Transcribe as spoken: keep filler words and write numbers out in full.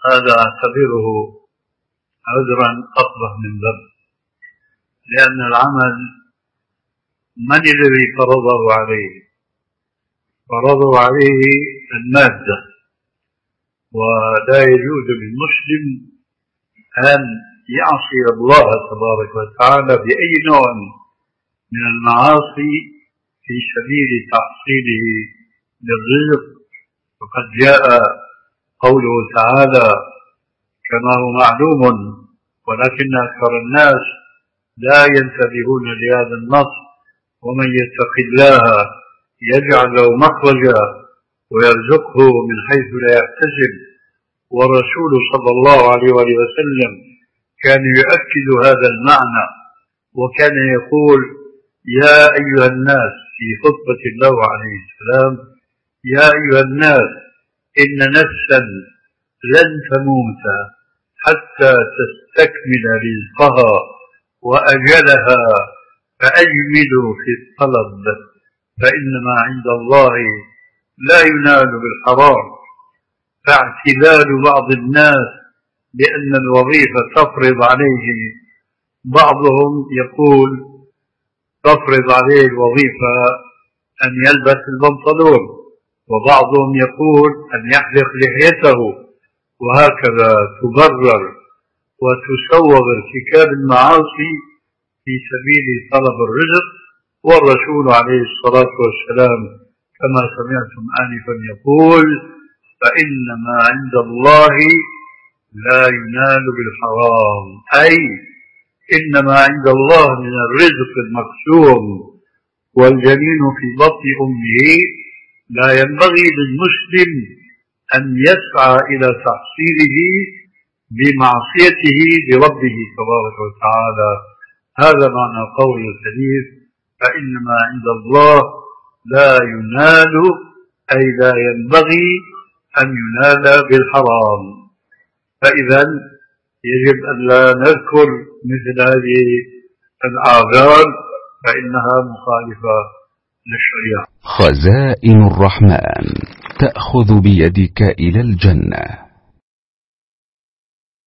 هذا أعتبره عذرا أقبح من ذنب، لأن العمل من الذي فرضه عليه؟ فرضه عليه المادة، ولا يجوز للمسلم أن يعصي الله تبارك وتعالى بأي نوع من المعاصي في سبيل تحصيله للرزق. وقد جاء قوله تعالى كما هو معلوم، ولكن أكثر الناس لا ينتبهون لهذا النص: ومن يتق الله يجعل له مخرجا ويرزقه من حيث لا يحتسب. والرسول صلى الله عليه وسلم كان يؤكد هذا المعنى، وكان يقول: يا أيها الناس، في خطبة له عليه السلام: يا أيها الناس، إن نفسا لن تموت حتى تستكمل رزقها وأجلها، فأجملوا في الطلب، فإنما عند الله لا ينال بالحرام. فاعتلال بعض الناس بأن الوظيفة تفرض عليه، بعضهم يقول تفرض عليه الوظيفة أن يلبس البنطلون، وبعضهم يقول أن يحلق لحيته، وهكذا تبرر وتسوغ ارتكاب المعاصي في سبيل طلب الرزق. والرسول عليه الصلاة والسلام كما سمعتم آنفا يقول: فإنما عند الله لا ينال بالحرام، أي إنما عند الله من الرزق المقسوم والجنين في بطن أمه لا ينبغي للمسلم أن يسعى إلى تحصيله بمعصيته لربه تبارك وتعالى. هذا معنى قول الحديث: فإنما عند الله لا ينال، أي لا ينبغي أن ينال بالحرام. فإذا يجب أن لا نذكر مثل هذه الأعذار، فإنها مخالفة للشريعة. خزائن الرحمن تأخذ بيدك إلى الجنة.